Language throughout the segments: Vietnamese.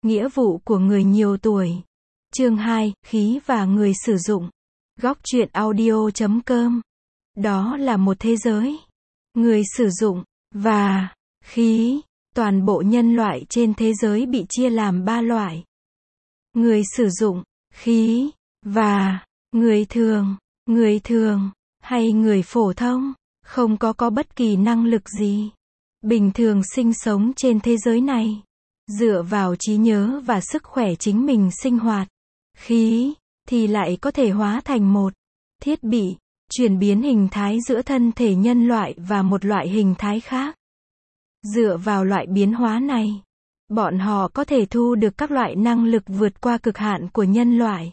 Nghĩa vụ của người nhiều tuổi. Chương 2, khí và người sử dụng. Góc truyện audio.com. Đó là một thế giới. Người sử dụng và khí. Toàn bộ nhân loại trên thế giới bị chia làm 3 loại. Người sử dụng, khí, và người thường. Người thường, hay người phổ thông, không có bất kỳ năng lực gì. Bình thường sinh sống trên thế giới này. Dựa vào trí nhớ và sức khỏe chính mình sinh hoạt. Khí, thì lại có thể hóa thành một thiết bị, chuyển biến hình thái giữa thân thể nhân loại và một loại hình thái khác. Dựa vào loại biến hóa này, bọn họ có thể thu được các loại năng lực vượt qua cực hạn của nhân loại.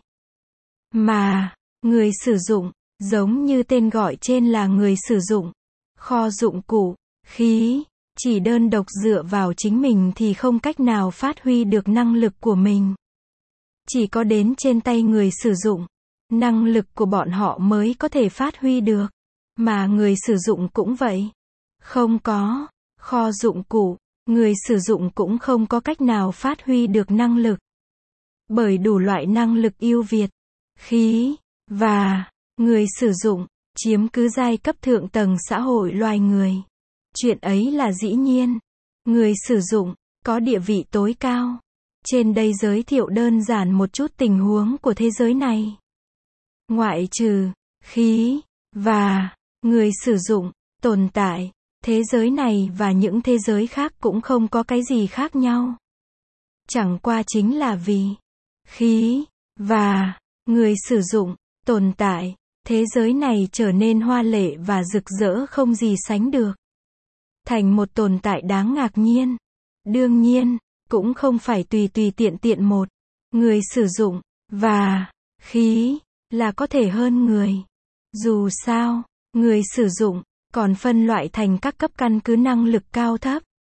Mà, người sử dụng, giống như tên gọi trên là người sử dụng, kho dụng cụ, khí, chỉ đơn độc dựa vào chính mình thì không cách nào phát huy được năng lực của mình. Chỉ có đến trên tay người sử dụng, năng lực của bọn họ mới có thể phát huy được. Mà người sử dụng cũng vậy. Không có kho dụng cụ, người sử dụng cũng không có cách nào phát huy được năng lực. Bởi đủ loại năng lực ưu việt, khí, và người sử dụng, chiếm cứ giai cấp thượng tầng xã hội loài người. Chuyện ấy là dĩ nhiên. Người sử dụng, có địa vị tối cao. Trên đây giới thiệu đơn giản một chút tình huống của thế giới này. Ngoại trừ khí và người sử dụng tồn tại, thế giới này và những thế giới khác cũng không có cái gì khác nhau. Chẳng qua chính là vì khí và người sử dụng tồn tại, thế giới này trở nên hoa lệ và rực rỡ không gì sánh được. Thành một tồn tại đáng ngạc nhiên. Đương nhiên, cũng không phải tùy tiện một người sử dụng và khí là có thể hơn người. Dù sao, người sử dụng còn phân loại thành các cấp căn cứ năng lực cao thấp.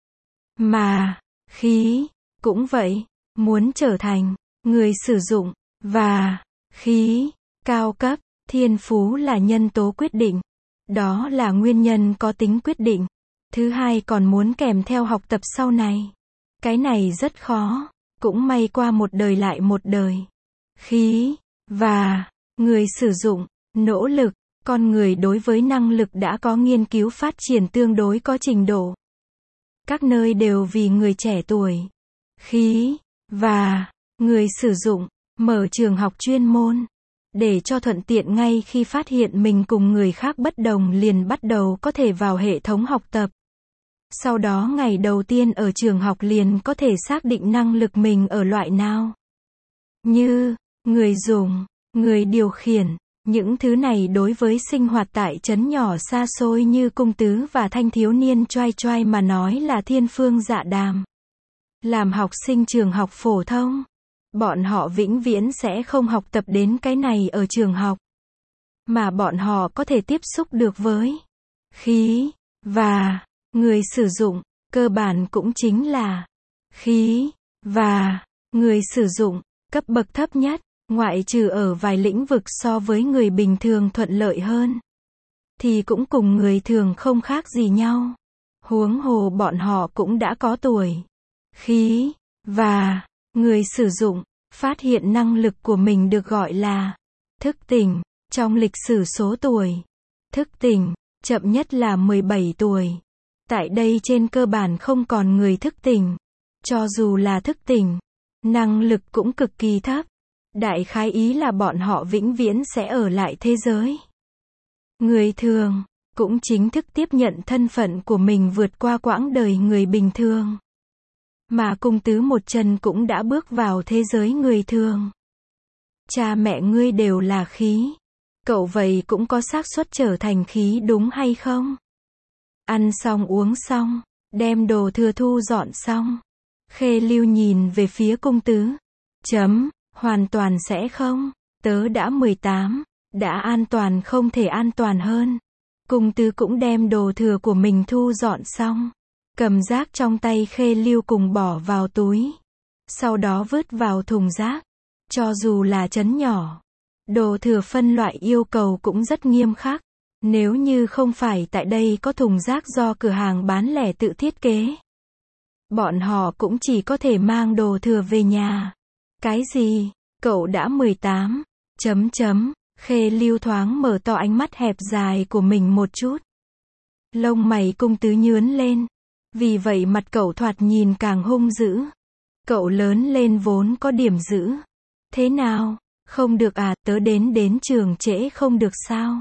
Mà khí cũng vậy, muốn trở thành người sử dụng và khí cao cấp, thiên phú là nhân tố quyết định. Đó là nguyên nhân có tính quyết định. Thứ hai còn muốn kèm theo học tập sau này. Cái này rất khó, cũng may qua một đời lại một đời. Khí và người sử dụng, nỗ lực, con người đối với năng lực đã có nghiên cứu phát triển tương đối có trình độ. Các nơi đều vì người trẻ tuổi, khí và người sử dụng, mở trường học chuyên môn. Để cho thuận tiện ngay khi phát hiện mình cùng người khác bất đồng liền bắt đầu có thể vào hệ thống học tập. Sau đó ngày đầu tiên ở trường học liền có thể xác định năng lực mình ở loại nào. Như, người dùng, người điều khiển, những thứ này đối với sinh hoạt tại trấn nhỏ xa xôi như Cung Tứ và thanh thiếu niên choai choai mà nói là thiên phương dạ đàm. Làm học sinh trường học phổ thông, bọn họ vĩnh viễn sẽ không học tập đến cái này ở trường học. Mà bọn họ có thể tiếp xúc được với khí và người sử dụng, cơ bản cũng chính là khí và người sử dụng, cấp bậc thấp nhất, ngoại trừ ở vài lĩnh vực so với người bình thường thuận lợi hơn. Thì cũng cùng người thường không khác gì nhau. Huống hồ bọn họ cũng đã có tuổi. Khí và người sử dụng, phát hiện năng lực của mình được gọi là thức tỉnh. Trong lịch sử số tuổi, thức tỉnh, chậm nhất là 17 tuổi. Tại đây trên cơ bản không còn người thức tỉnh. Cho dù là thức tỉnh, năng lực cũng cực kỳ thấp. Đại khái ý là bọn họ vĩnh viễn sẽ ở lại thế giới. Người thường, cũng chính thức tiếp nhận thân phận của mình vượt qua quãng đời người bình thường. Mà Cung Tứ một chân cũng đã bước vào thế giới người thường. Cha mẹ ngươi đều là khí. Cậu vậy cũng có xác suất trở thành khí đúng hay không? Ăn xong uống xong, đem đồ thừa thu dọn xong. Khê Lưu nhìn về phía Cung Tứ. Hoàn toàn sẽ không. Tớ đã 18, đã an toàn không thể an toàn hơn. Cung Tứ cũng đem đồ thừa của mình thu dọn xong. Cầm rác trong tay Khê Lưu cùng bỏ vào túi. Sau đó vứt vào thùng rác. Cho dù là trấn nhỏ, đồ thừa phân loại yêu cầu cũng rất nghiêm khắc. Nếu như không phải tại đây có thùng rác do cửa hàng bán lẻ tự thiết kế, Bọn họ cũng chỉ có thể mang đồ thừa về nhà. Cái gì? Cậu đã 18. Khê Lưu thoáng mở to ánh mắt hẹp dài của mình một chút. Lông mày Cung Tứ nhướn lên. Vì vậy mặt cậu thoạt nhìn càng hung dữ. Cậu lớn lên vốn có điểm dữ. Thế nào? Không được à, tớ đến trường trễ không được sao?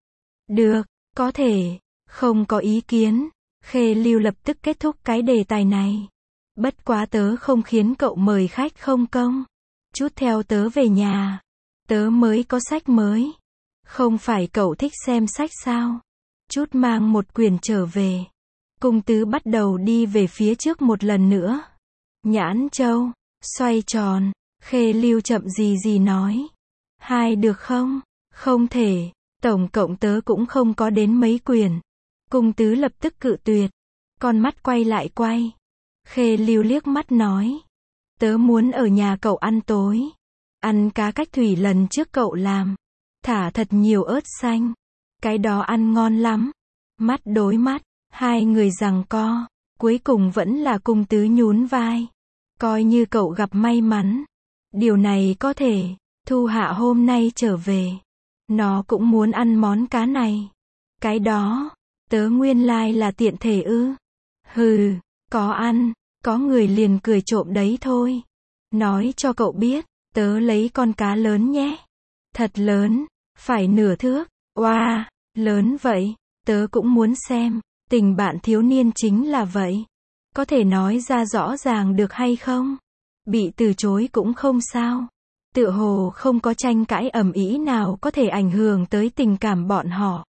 Được, có thể. Không có ý kiến. Khê Lưu lập tức kết thúc cái đề tài này. Bất quá tớ không khiến cậu mời khách không công. Chút theo tớ về nhà. Tớ mới có sách mới. Không phải cậu thích xem sách sao? Chút mang một quyển trở về. Cung Tứ bắt đầu đi về phía trước một lần nữa. Nhãn châu, xoay tròn, Khê Lưu chậm gì nói. 2 được không? Không thể, tổng cộng tớ cũng không có đến mấy quyển. Cung Tứ lập tức cự tuyệt. Con mắt quay lại quay. Khê Lưu liếc mắt nói. Tớ muốn ở nhà cậu ăn tối. Ăn cá cách thủy lần trước cậu làm. Thả thật nhiều ớt xanh. Cái đó ăn ngon lắm. Mắt đối mắt, hai người giằng co. Cuối cùng vẫn là Cung Tứ nhún vai. Coi như cậu gặp may mắn. Điều này có thể. Thu Hạ hôm nay trở về. Nó cũng muốn ăn món cá này. Cái đó, tớ nguyên lai là tiện thể ư. Hừ, có ăn, có người liền cười trộm đấy thôi. Nói cho cậu biết, tớ lấy con cá lớn nhé. Thật lớn, phải nửa thước. Oa, lớn vậy, tớ cũng muốn xem. Tình bạn thiếu niên chính là vậy. Có thể nói ra rõ ràng được hay không? Bị từ chối cũng không sao. Tựa hồ không có tranh cãi ầm ĩ nào có thể ảnh hưởng tới tình cảm bọn họ.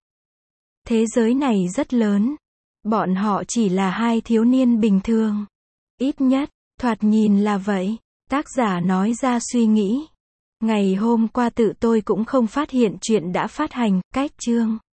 Thế giới này rất lớn. Bọn họ chỉ là hai thiếu niên bình thường. Ít nhất, thoạt nhìn là vậy. Tác giả nói ra suy nghĩ. Ngày hôm qua tự tôi cũng không phát hiện chuyện đã phát hành, cách chương.